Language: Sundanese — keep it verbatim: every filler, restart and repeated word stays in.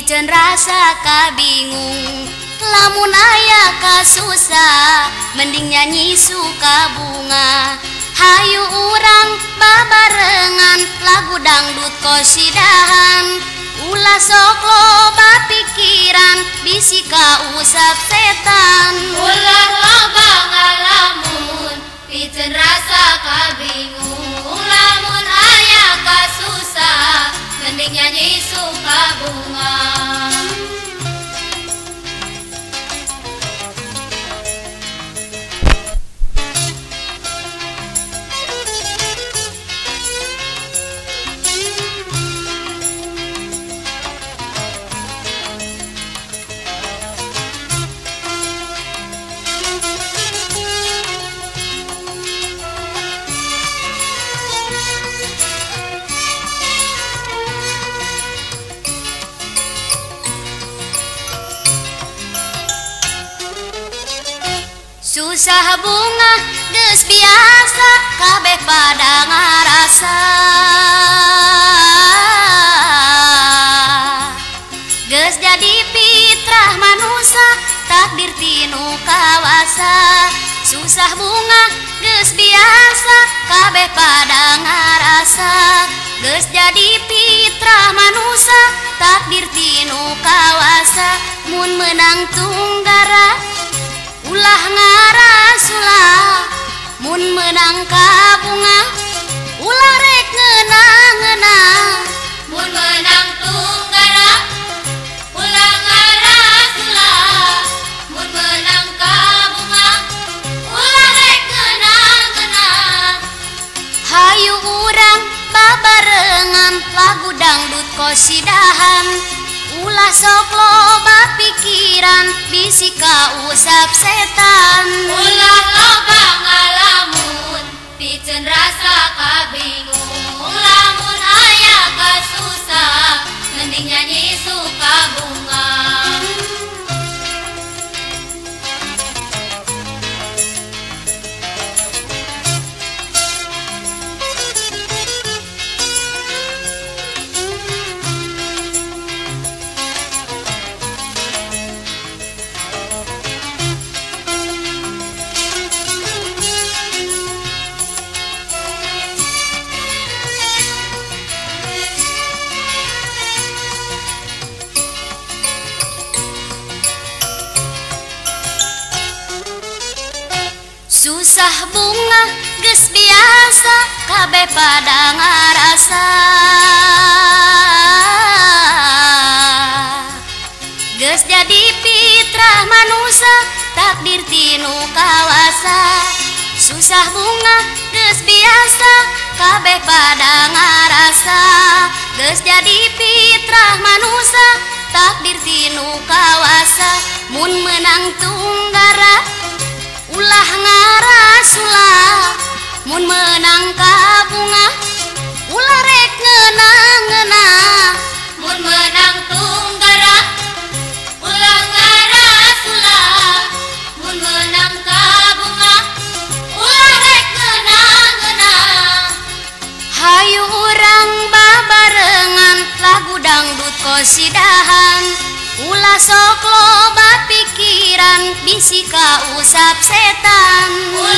Piceun rasa kabingung, lamun aya kasusah, mending nyanyi suka bunga. Hayu urang babarengan lagu dangdut kosidahan. Ulah sok loba pikiran, bisi ka usap setan. Ulah loba ngalamun, piceun rasa kabingung. Lamun aya kasusah, mending nyanyi suka bunga. Susah bunga geus biasa, kabeh pada ngarasa. Geus jadi fitrah manusia, takdir tinu kawasa. Susah bunga geus biasa, kabeh pada ngarasa. Geus jadi fitrah manusia, takdir tinu kawasa. Mun menang tunggara ulah ngarasulah, mun menang ka bunga ulah rek ngeunah-ngeunah. Mun menang tunggara ulah ngarasulah, mun menang ka bunga ulah rek ngeunah-ngeunah. Hayu urang babarengan lagu dangdut kosidahan. Ulah sok loba pikiran, bisi ka usap setan. Ulah loba ngalamun, piceun rasa kabingung. Lamun aya kasusah, mending nyanyi suka bunga. Susah bunga geus biasa, kabeh pada ngarasa. Geus jadi fitrah manusia, takdir tinu kawasa. Susah bunga geus biasa, kabeh pada ngarasa. Geus jadi fitrah manusia, takdir tinu kawasa. Mun menang tunggara ulah ngarasulah, mun menang ka bunga ulah rek ngeunah-ngeunah. Mun menang tunggara ulah ngarasulah, mun menang ka bunga ulah rek ngeunah-ngeunah. Hayu urang babarengan lagu dangdut kosidahan. Ulah sok loba pikiran, bisi ka usap setan.